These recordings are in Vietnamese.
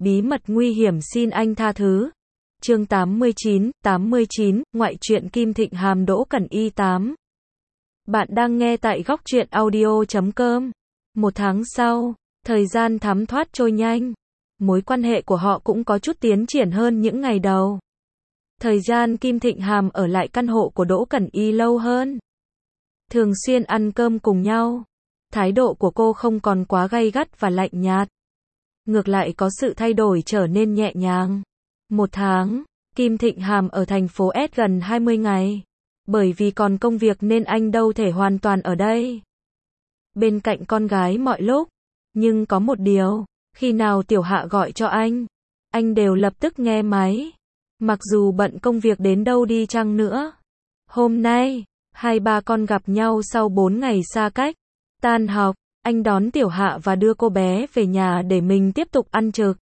bí mật nguy hiểm xin anh tha thứ. Chương 89, ngoại truyện Kim Thịnh Hàm Đỗ Cẩn Y 8. Bạn đang nghe tại góc truyện audio.com. Một tháng sau, thời gian thấm thoát trôi nhanh. Mối quan hệ của họ cũng có chút tiến triển hơn những ngày đầu. Thời gian Kim Thịnh Hàm ở lại căn hộ của Đỗ Cẩn Y lâu hơn. Thường xuyên ăn cơm cùng nhau. Thái độ của cô không còn quá gay gắt và lạnh nhạt. Ngược lại có sự thay đổi trở nên nhẹ nhàng. Một tháng, Kim Thịnh Hàm ở thành phố S gần 20 ngày. Bởi vì còn công việc nên anh đâu thể hoàn toàn ở đây. Bên cạnh con gái mọi lúc. Nhưng có một điều, khi nào Tiểu Hạ gọi cho anh đều lập tức nghe máy. Mặc dù bận công việc đến đâu đi chăng nữa. Hôm nay, hai ba con gặp nhau sau 4 ngày xa cách. Tan học, anh đón Tiểu Hạ và đưa cô bé về nhà để mình tiếp tục ăn trực.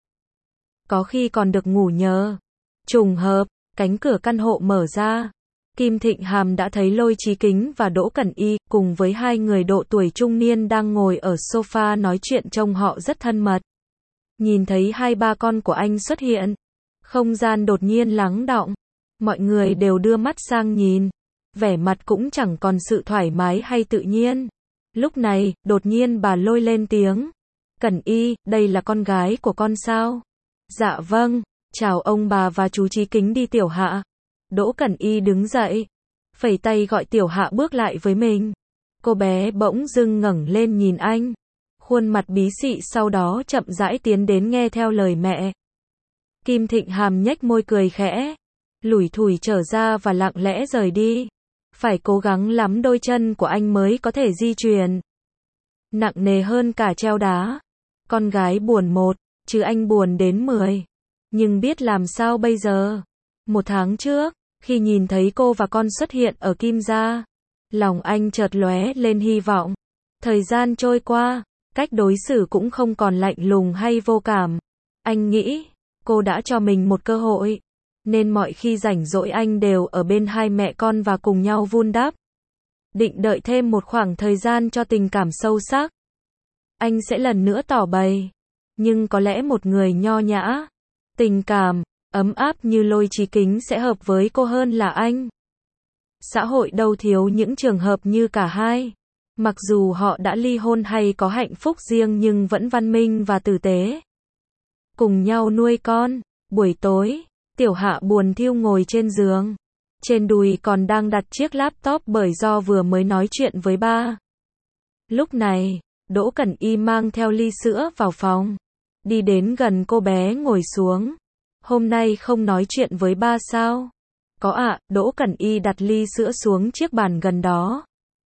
Có khi còn được ngủ nhờ. Trùng hợp, cánh cửa căn hộ mở ra. Kim Thịnh Hàm đã thấy Lôi Chí Kính và Đỗ Cẩn Y, cùng với hai người độ tuổi trung niên đang ngồi ở sofa nói chuyện trông họ rất thân mật. Nhìn thấy hai ba con của anh xuất hiện, không gian đột nhiên lắng đọng. Mọi người đều đưa mắt sang nhìn. Vẻ mặt cũng chẳng còn sự thoải mái hay tự nhiên. Lúc này, đột nhiên bà Lôi lên tiếng. Cẩn Y, đây là con gái của con sao? Dạ vâng, chào ông bà và chú Chí Kính đi Tiểu Hạ. Đỗ Cẩn Y đứng dậy, phẩy tay gọi Tiểu Hạ bước lại với mình. Cô bé bỗng dưng ngẩng lên nhìn anh. Khuôn mặt bí xị sau đó chậm rãi tiến đến nghe theo lời mẹ. Kim Thịnh Hàm nhếch môi cười khẽ, lủi thủi trở ra và lặng lẽ rời đi. Phải cố gắng lắm đôi chân của anh mới có thể di chuyển. Nặng nề hơn cả treo đá. Con gái buồn một, chứ anh buồn đến 10. Nhưng biết làm sao bây giờ? Một tháng trước, khi nhìn thấy cô và con xuất hiện ở Kim gia, lòng anh chợt lóe lên hy vọng. Thời gian trôi qua, cách đối xử cũng không còn lạnh lùng hay vô cảm. Anh nghĩ, cô đã cho mình một cơ hội. Nên mọi khi rảnh rỗi anh đều ở bên hai mẹ con và cùng nhau vun đắp. Định đợi thêm một khoảng thời gian cho tình cảm sâu sắc. Anh sẽ lần nữa tỏ bày. Nhưng có lẽ một người nho nhã, tình cảm, ấm áp như Lôi Chí Kính sẽ hợp với cô hơn là anh. Xã hội đâu thiếu những trường hợp như cả hai. Mặc dù họ đã ly hôn hay có hạnh phúc riêng nhưng vẫn văn minh và tử tế. Cùng nhau nuôi con. Buổi tối, Tiểu Hạ buồn thiu ngồi trên giường. Trên đùi còn đang đặt chiếc laptop bởi do vừa mới nói chuyện với ba. Lúc này, Đỗ Cẩn Y mang theo ly sữa vào phòng. Đi đến gần cô bé ngồi xuống. Hôm nay không nói chuyện với ba sao? Có ạ, Đỗ Cẩn Y đặt ly sữa xuống chiếc bàn gần đó.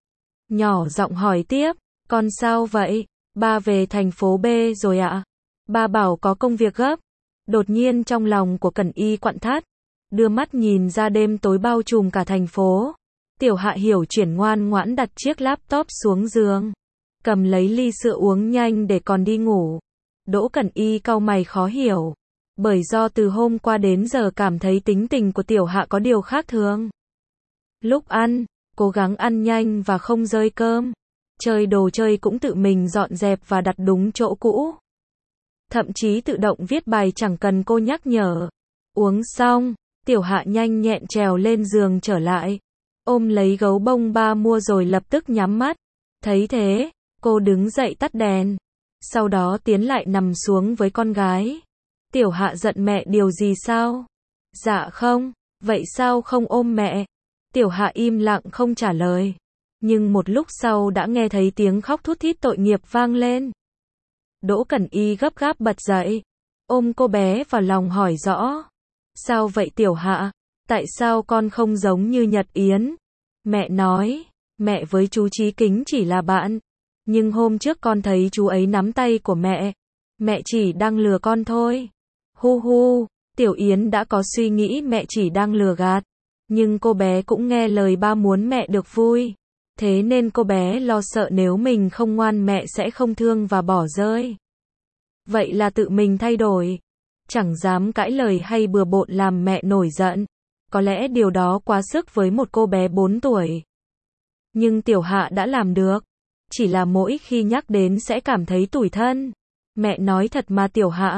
Nhỏ giọng hỏi tiếp, con sao vậy? Ba về thành phố B rồi ạ. Ba bảo có công việc gấp. Đột nhiên trong lòng của Cẩn Y quặn thắt. Đưa mắt nhìn ra đêm tối bao trùm cả thành phố. Tiểu Hạ hiểu chuyển ngoan ngoãn đặt chiếc laptop xuống giường. Cầm lấy ly sữa uống nhanh để còn đi ngủ. Đỗ Cẩn Y cau mày khó hiểu. Bởi do từ hôm qua đến giờ cảm thấy tính tình của Tiểu Hạ có điều khác thường. Lúc ăn, cố gắng ăn nhanh và không rơi cơm. Chơi đồ chơi cũng tự mình dọn dẹp và đặt đúng chỗ cũ. Thậm chí tự động viết bài chẳng cần cô nhắc nhở. Uống xong, Tiểu Hạ nhanh nhẹn trèo lên giường trở lại. Ôm lấy gấu bông ba mua rồi lập tức nhắm mắt. Thấy thế, cô đứng dậy tắt đèn. Sau đó tiến lại nằm xuống với con gái. Tiểu Hạ giận mẹ điều gì sao? Dạ không, vậy sao không ôm mẹ? Tiểu Hạ im lặng không trả lời. Nhưng một lúc sau đã nghe thấy tiếng khóc thút thít tội nghiệp vang lên. Đỗ Cẩn Y gấp gáp bật dậy. Ôm cô bé vào lòng hỏi rõ. Sao vậy Tiểu Hạ? Tại sao con không giống như Nhật Yến? Mẹ nói, mẹ với chú Chí Kính chỉ là bạn. Nhưng hôm trước con thấy chú ấy nắm tay của mẹ. Mẹ chỉ đang lừa con thôi. Hu hu, Tiểu Yến đã có suy nghĩ mẹ chỉ đang lừa gạt. Nhưng cô bé cũng nghe lời ba muốn mẹ được vui. Thế nên cô bé lo sợ nếu mình không ngoan mẹ sẽ không thương và bỏ rơi. Vậy là tự mình thay đổi. Chẳng dám cãi lời hay bừa bộn làm mẹ nổi giận. Có lẽ điều đó quá sức với một cô bé 4 tuổi. Nhưng Tiểu Hạ đã làm được. Chỉ là mỗi khi nhắc đến sẽ cảm thấy tủi thân. Mẹ nói thật mà Tiểu Hạ.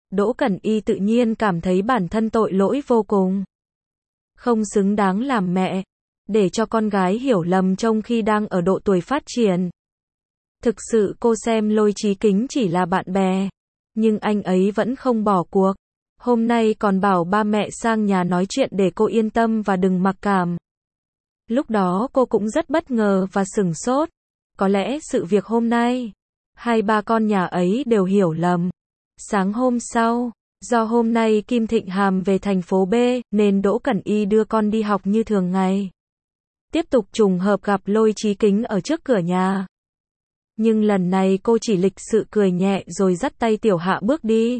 Đỗ Cẩn Y tự nhiên cảm thấy bản thân tội lỗi vô cùng. Không xứng đáng làm mẹ, để cho con gái hiểu lầm trong khi đang ở độ tuổi phát triển. Thực sự cô xem Lôi Chí Kính chỉ là bạn bè, nhưng anh ấy vẫn không bỏ cuộc. Hôm nay còn bảo ba mẹ sang nhà nói chuyện để cô yên tâm và đừng mặc cảm. Lúc đó cô cũng rất bất ngờ và sửng sốt. Có lẽ sự việc hôm nay, hai ba con nhà ấy đều hiểu lầm. Sáng hôm sau, do hôm nay Kim Thịnh Hàm về thành phố B, nên Đỗ Cẩn Y đưa con đi học như thường ngày. Tiếp tục trùng hợp gặp Lôi Chí Kính ở trước cửa nhà. Nhưng lần này cô chỉ lịch sự cười nhẹ rồi dắt tay Tiểu Hạ bước đi.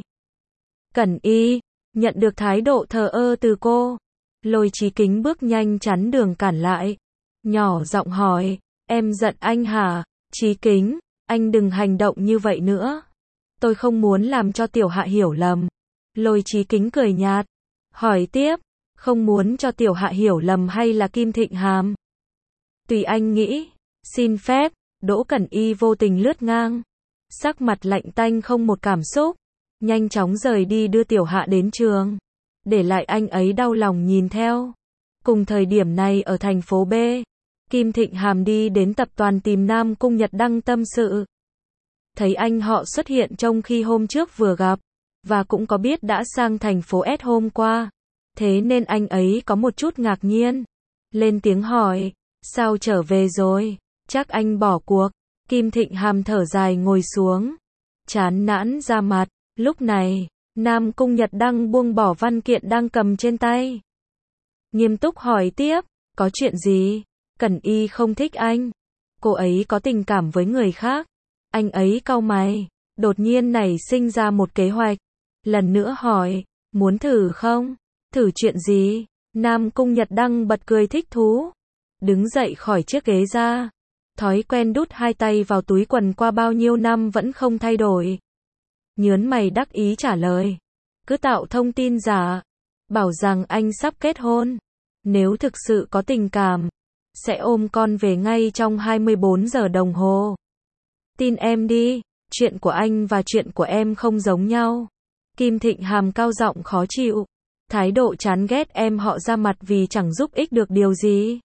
Cẩn Y, nhận được thái độ thờ ơ từ cô. Lôi Chí Kính bước nhanh chắn đường cản lại. Nhỏ giọng hỏi, em giận anh hả? Chí Kính, anh đừng hành động như vậy nữa. Tôi không muốn làm cho Tiểu Hạ hiểu lầm. Lôi Chí Kính cười nhạt. Hỏi tiếp, không muốn cho Tiểu Hạ hiểu lầm hay là Kim Thịnh Hàm? Tùy anh nghĩ. Xin phép. Đỗ Cẩn Y vô tình lướt ngang. Sắc mặt lạnh tanh không một cảm xúc. Nhanh chóng rời đi đưa Tiểu Hạ đến trường. Để lại anh ấy đau lòng nhìn theo. Cùng thời điểm này ở thành phố B, Kim Thịnh Hàm đi đến tập đoàn tìm Nam Cung Nhật Đăng tâm sự. Thấy anh họ xuất hiện trong khi hôm trước vừa gặp, và cũng có biết đã sang thành phố S hôm qua. Thế nên anh ấy có một chút ngạc nhiên. Lên tiếng hỏi, sao trở về rồi? Chắc anh bỏ cuộc. Kim Thịnh Hàm thở dài ngồi xuống. Chán nản ra mặt. Lúc này, Nam Cung Nhật Đăng buông bỏ văn kiện đang cầm trên tay. Nghiêm túc hỏi tiếp, có chuyện gì? Cẩn Y không thích anh. Cô ấy có tình cảm với người khác. Anh ấy cau mày, đột nhiên nảy sinh ra một kế hoạch. Lần nữa hỏi, muốn thử không? Thử chuyện gì? Nam Cung Nhật Đăng bật cười thích thú. Đứng dậy khỏi chiếc ghế ra. Thói quen đút hai tay vào túi quần qua bao nhiêu năm vẫn không thay đổi. Nhớn mày đắc ý trả lời. Cứ tạo thông tin giả. Bảo rằng anh sắp kết hôn. Nếu thực sự có tình cảm, sẽ ôm con về ngay trong 24 giờ đồng hồ. Tin em đi, chuyện của anh và chuyện của em không giống nhau. Kim Thịnh Hàm cao giọng khó chịu. Thái độ chán ghét em họ ra mặt vì chẳng giúp ích được điều gì.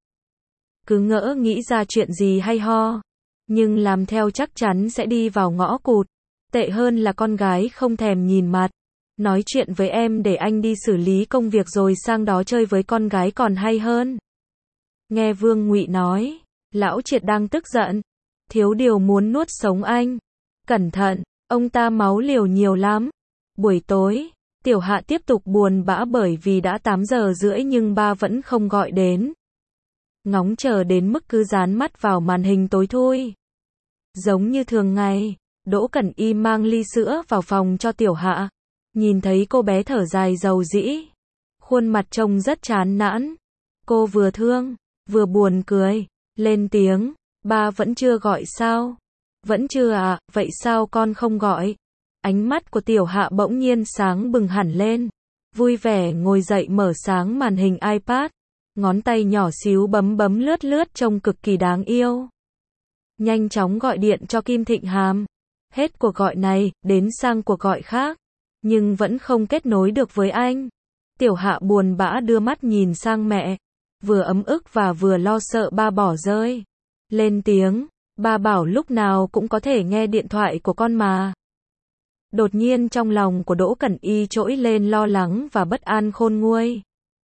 Cứ ngỡ nghĩ ra chuyện gì hay ho. Nhưng làm theo chắc chắn sẽ đi vào ngõ cụt. Tệ hơn là con gái không thèm nhìn mặt. Nói chuyện với em để anh đi xử lý công việc rồi sang đó chơi với con gái còn hay hơn. Nghe Vương Ngụy nói, lão triệt đang tức giận. Thiếu điều muốn nuốt sống anh. Cẩn thận, ông ta máu liều nhiều lắm. Buổi tối, Tiểu Hạ tiếp tục buồn bã bởi vì đã 8 giờ rưỡi nhưng ba vẫn không gọi đến. Ngóng chờ đến mức cứ dán mắt vào màn hình tối thui. Giống như thường ngày, Đỗ Cẩn Y mang ly sữa vào phòng cho Tiểu Hạ. Nhìn thấy cô bé thở dài rầu rĩ. Khuôn mặt trông rất chán nản. Cô vừa thương, vừa buồn cười. Lên tiếng, ba vẫn chưa gọi sao? Vẫn chưa à, vậy sao con không gọi? Ánh mắt của Tiểu Hạ bỗng nhiên sáng bừng hẳn lên. Vui vẻ ngồi dậy mở sáng màn hình iPad. Ngón tay nhỏ xíu bấm lướt lướt trông cực kỳ đáng yêu. Nhanh chóng gọi điện cho Kim Thịnh Hàm. Hết cuộc gọi này, đến sang cuộc gọi khác. Nhưng vẫn không kết nối được với anh. Tiểu Hạ buồn bã đưa mắt nhìn sang mẹ. Vừa ấm ức và vừa lo sợ ba bỏ rơi. Lên tiếng, ba bảo lúc nào cũng có thể nghe điện thoại của con mà. Đột nhiên trong lòng của Đỗ Cẩn Y trỗi lên lo lắng và bất an khôn nguôi.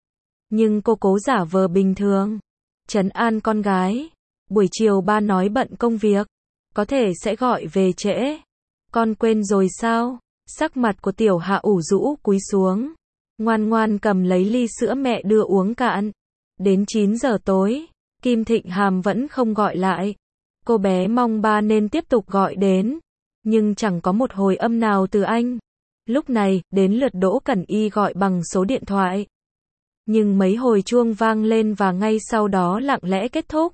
Nhưng cô cố giả vờ bình thường. Trấn an con gái. Buổi chiều ba nói bận công việc. Có thể sẽ gọi về trễ. Con quên rồi sao? Sắc mặt của Tiểu Hạ ủ rũ cúi xuống. Ngoan ngoan cầm lấy ly sữa mẹ đưa uống cạn. Đến 9 giờ tối, Kim Thịnh Hàm vẫn không gọi lại. Cô bé mong ba nên tiếp tục gọi đến. Nhưng chẳng có một hồi âm nào từ anh. Lúc này, đến lượt Đỗ Cẩn Y gọi bằng số điện thoại. Nhưng mấy hồi chuông vang lên và ngay sau đó lặng lẽ kết thúc.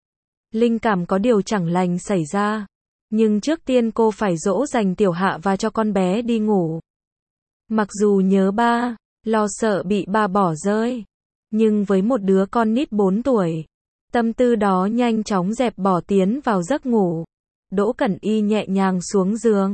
Linh cảm có điều chẳng lành xảy ra. Nhưng trước tiên cô phải dỗ dành Tiểu Hạ và cho con bé đi ngủ. Mặc dù nhớ ba, lo sợ bị ba bỏ rơi. Nhưng với một đứa con nít 4 tuổi, tâm tư đó nhanh chóng dẹp bỏ tiến vào giấc ngủ. Đỗ Cẩn Y nhẹ nhàng xuống giường.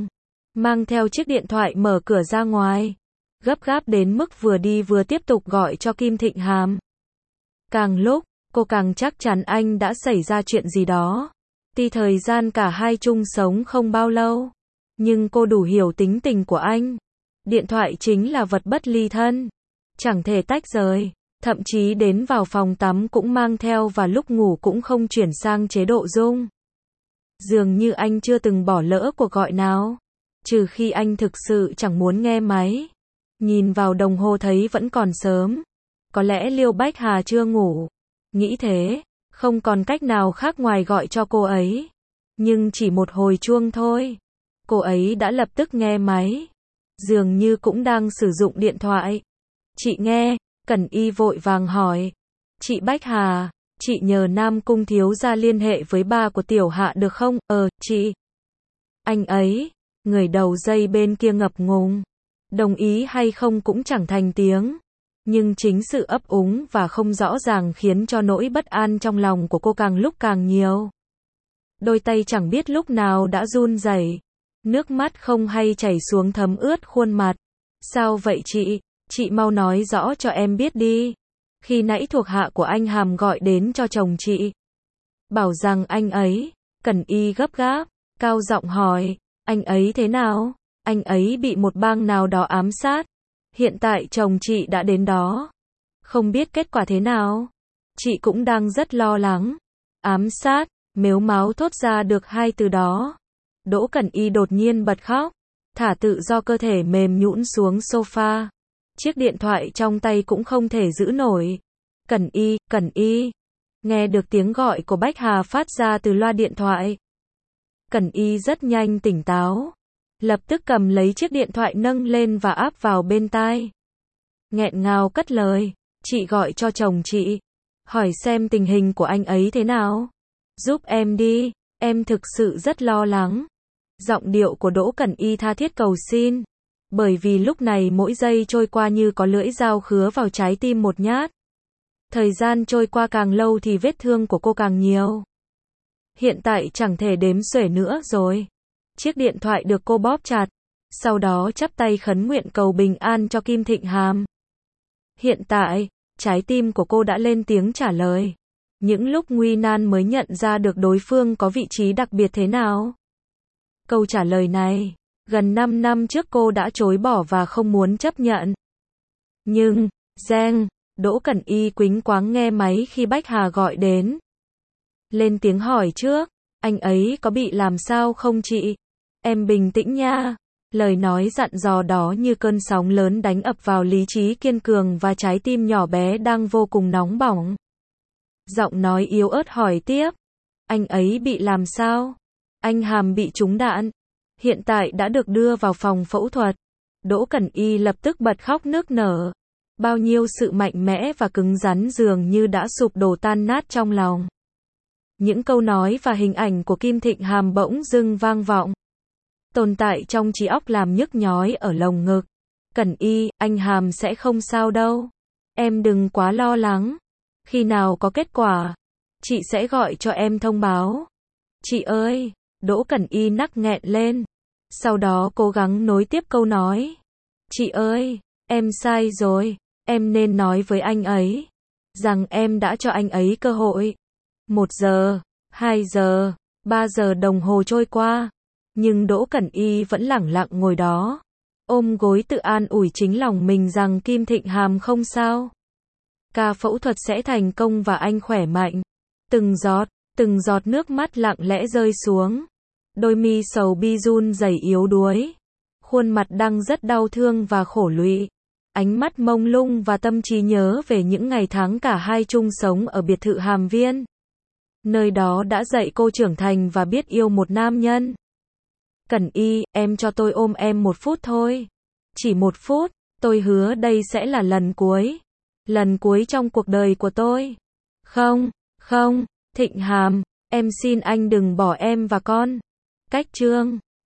mang theo chiếc điện thoại mở cửa ra ngoài. Gấp gáp đến mức vừa đi vừa tiếp tục gọi cho Kim Thịnh Hàm. Càng lúc, cô càng chắc chắn anh đã xảy ra chuyện gì đó. Tuy thời gian cả hai chung sống không bao lâu, nhưng cô đủ hiểu tính tình của anh. Điện thoại chính là vật bất ly thân, chẳng thể tách rời. Thậm chí đến vào phòng tắm cũng mang theo và lúc ngủ cũng không chuyển sang chế độ rung. Dường như anh chưa từng bỏ lỡ cuộc gọi nào, trừ khi anh thực sự chẳng muốn nghe máy. Nhìn vào đồng hồ thấy vẫn còn sớm. Có lẽ Liêu Bách Hà chưa ngủ. Nghĩ thế, không còn cách nào khác ngoài gọi cho cô ấy. Nhưng chỉ một hồi chuông thôi, cô ấy đã lập tức nghe máy. Dường như cũng đang sử dụng điện thoại. Chị nghe, Cẩn Y vội vàng hỏi. Chị Bách Hà, chị nhờ Nam Cung thiếu gia liên hệ với ba của Tiểu Hạ được không? Chị. Anh ấy, người đầu dây bên kia ngập ngùng. Đồng ý hay không cũng chẳng thành tiếng. Nhưng chính sự ấp úng và không rõ ràng khiến cho nỗi bất an trong lòng của cô càng lúc càng nhiều. Đôi tay chẳng biết lúc nào đã run rẩy, nước mắt không hay chảy xuống thấm ướt khuôn mặt. Sao vậy chị mau nói rõ cho em biết đi. Khi nãy thuộc hạ của anh Hàm gọi đến cho chồng chị, bảo rằng anh ấy, Cẩn Y gấp gáp, cao giọng hỏi, anh ấy thế nào? Anh ấy bị một bang nào đó ám sát. Hiện tại chồng chị đã đến đó. Không biết kết quả thế nào. Chị cũng đang rất lo lắng. Ám sát, mếu máo thốt ra được hai từ đó. Đỗ Cẩn Y đột nhiên bật khóc, thả tự do cơ thể mềm nhũn xuống sofa. Chiếc điện thoại trong tay cũng không thể giữ nổi. Cẩn Y. Nghe được tiếng gọi của Bách Hà phát ra từ loa điện thoại. Cẩn Y rất nhanh tỉnh táo. Lập tức cầm lấy chiếc điện thoại nâng lên và áp vào bên tai. Nghẹn ngào cất lời, chị gọi cho chồng chị, hỏi xem tình hình của anh ấy thế nào. Giúp em đi, em thực sự rất lo lắng. Giọng điệu của Đỗ Cẩn Y tha thiết cầu xin, bởi vì lúc này mỗi giây trôi qua như có lưỡi dao khứa vào trái tim một nhát. Thời gian trôi qua càng lâu thì vết thương của cô càng nhiều. Hiện tại chẳng thể đếm xuể nữa rồi. Chiếc điện thoại được cô bóp chặt, sau đó chắp tay khấn nguyện cầu bình an cho Kim Thịnh Hàm. Hiện tại, trái tim của cô đã lên tiếng trả lời. Những lúc nguy nan mới nhận ra được đối phương có vị trí đặc biệt thế nào. Câu trả lời này, gần 5 năm trước cô đã chối bỏ và không muốn chấp nhận. Nhưng, Đỗ Cẩn Y quĩnh quáng nghe máy khi Bách Hà gọi đến. Lên tiếng hỏi trước, anh ấy có bị làm sao không chị? Em bình tĩnh nha. Lời nói dặn dò đó như cơn sóng lớn đánh ập vào lý trí kiên cường và trái tim nhỏ bé đang vô cùng nóng bỏng. Giọng nói yếu ớt hỏi tiếp. Anh ấy bị làm sao? Anh Hàm bị trúng đạn. Hiện tại đã được đưa vào phòng phẫu thuật. Đỗ Cẩn Y lập tức bật khóc nức nở. Bao nhiêu sự mạnh mẽ và cứng rắn dường như đã sụp đổ tan nát trong lòng. Những câu nói và hình ảnh của Kim Thịnh Hàm bỗng dưng vang vọng, tồn tại trong trí óc làm nhức nhói ở lồng ngực. Cẩn Y, anh Hàm sẽ không sao đâu. Em đừng quá lo lắng. Khi nào có kết quả, chị sẽ gọi cho em thông báo. Chị ơi, Đỗ Cẩn Y nắc nghẹn lên. Sau đó cố gắng nối tiếp câu nói. Chị ơi, em sai rồi. Em nên nói với anh ấy rằng em đã cho anh ấy cơ hội. 1 giờ, 2 giờ, 3 giờ đồng hồ trôi qua. Nhưng Đỗ Cẩn Y vẫn lẳng lặng ngồi đó, ôm gối tự an ủi chính lòng mình rằng Kim Thịnh Hàm không sao. Ca phẫu thuật sẽ thành công và anh khỏe mạnh. Từng giọt nước mắt lặng lẽ rơi xuống. Đôi mi sầu bi run rẩy yếu đuối. Khuôn mặt đang rất đau thương và khổ lụy. Ánh mắt mông lung và tâm trí nhớ về những ngày tháng cả hai chung sống ở biệt thự Hàm Viên. Nơi đó đã dạy cô trưởng thành và biết yêu một nam nhân. Cẩn Y, em cho tôi ôm em 1 phút thôi. Chỉ 1 phút, tôi hứa đây sẽ là lần cuối. Lần cuối trong cuộc đời của tôi. Không, Thịnh Hàm, em xin anh đừng bỏ em và con. Cách chương